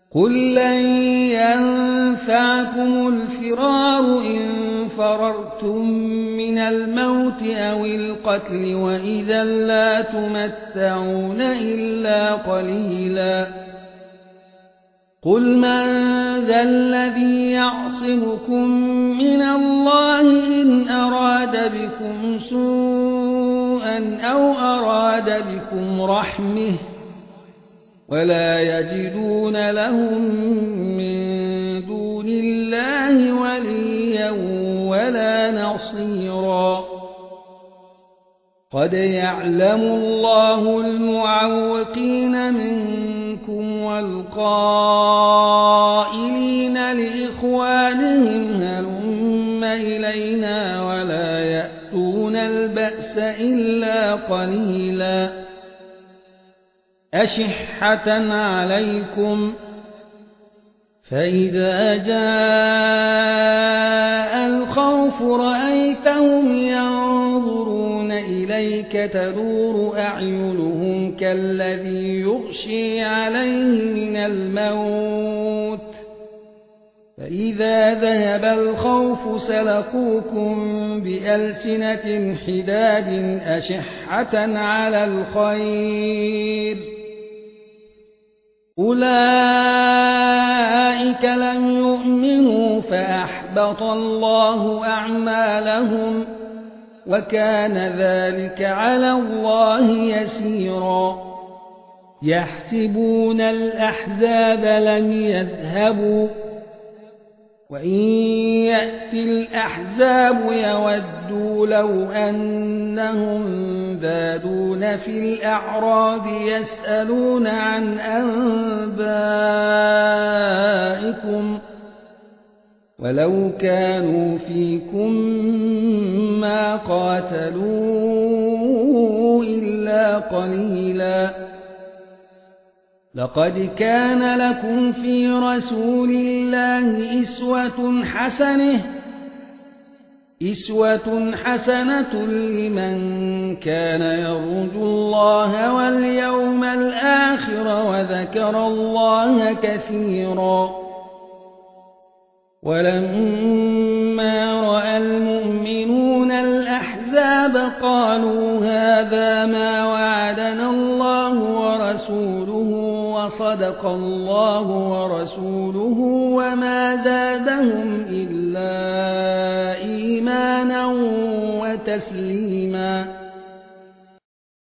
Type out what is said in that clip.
قل لن ينفعكم الفرار إن فررتم من الموت أو القتل وإذا لا تمتعون إلا قليلا قل من ذا الذي يعصمكم من الله إن أراد بكم سوءا أو أراد بكم رحمة ولا يجدون لهم من دون الله وليا ولا نصيرا قد يعلم الله المعوقين منكم والقائلين لإخوانهم هلم إلينا ولا يأتون البأس إلا قليلا أشحة عليكم فإذا جاء الخوف رأيتهم ينظرون إليك تدور أعينهم كالذي يغشي عليه من الموت فإذا ذهب الخوف سلقوكم بألسنة حداد أشحة على الخير أولئك لم يؤمنوا فأحبط الله أعمالهم وكان ذلك على الله يسيرا يحسبون الأحزاب لم يذهبوا وإن يأتي الأحزاب يودوا لو أنهم بادون في الأعراب يسألون عن أنبائكم ولو كانوا فيكم ما قاتلوا إلا قليلا لقد كان لكم في رسول الله إسوة حسنة لمن كان يرجو الله واليوم الآخر وذكر الله كثيرا ولما رأى المؤمنون الأحزاب قالوا هذا ما وعدنا الله ورسوله وصدق الله ورسوله وما زادهم إلا إيمانا وتسليما